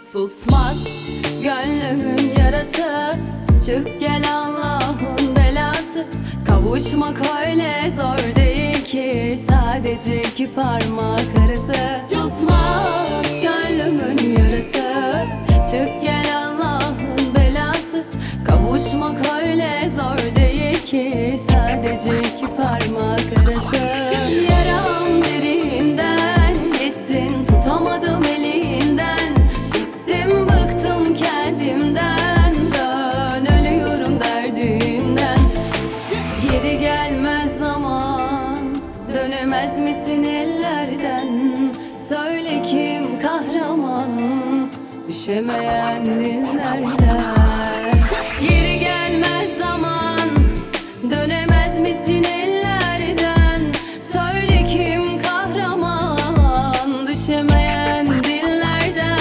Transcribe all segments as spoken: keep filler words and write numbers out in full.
Susmaz gönlümün yarası, çık gel Allah'ın belası. Kavuşmak öyle zor değil ki, sadece iki parmak arası. Susmaz gönlümün yarası, çık gel Allah'ın belası. Kavuşmak öyle zor değil ki, sadece iki parmak arası. Yaram derinden, gittin tutamadım elinden. Bittim bıktım kendimden, dön ölüyorum derdinden. Geri gelmez zaman, dönemez misin ellerden? Söyle kim kahraman, düşemeyen dillerden. Geri gelmez zaman, dönemez misin ellerden? Söyle kim kahraman, düşemeyen dillerden.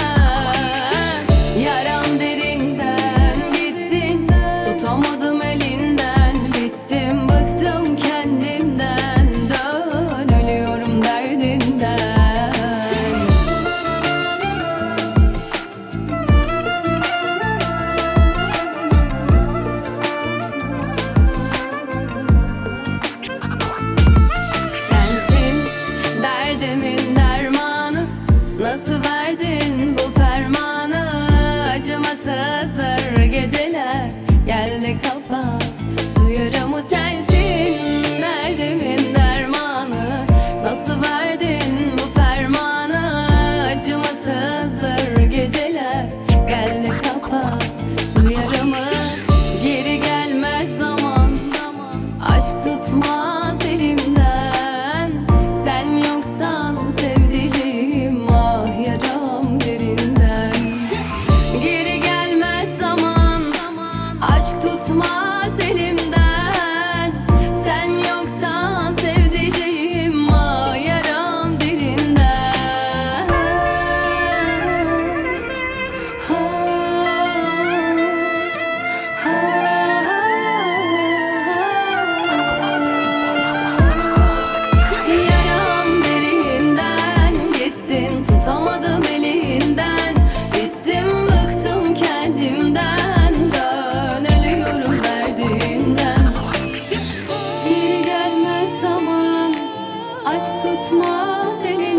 Yaram derinden, gittin tutamadım elinden. Bittim bıktım kendimden, dön ölüyorum derdinden. Sensin derdimin dermanı, nasıl verdin bu fermanı? Acımasızdır geceler, gel de kapat şu yaramı. Sensin derdimin dermanı, nasıl verdin bu fermanı? Acımasızdır geceler, gel de kapat şu yaramı. Geri gelmez zaman, aşk tutmaz elimden. Sen yoksan sevdiceğim, ah yaram derinden. Geri gelmez zaman, aşk tutmaz elimden. Sen yoksan sevdiceğim, ah yaram derinden. Ha, yaram derinden, gittin tutamadım elinden. Bittim bıktım kendimden, dön ölüyorum derdinden. Geri gelmez zaman, aşk tutmaz elimden.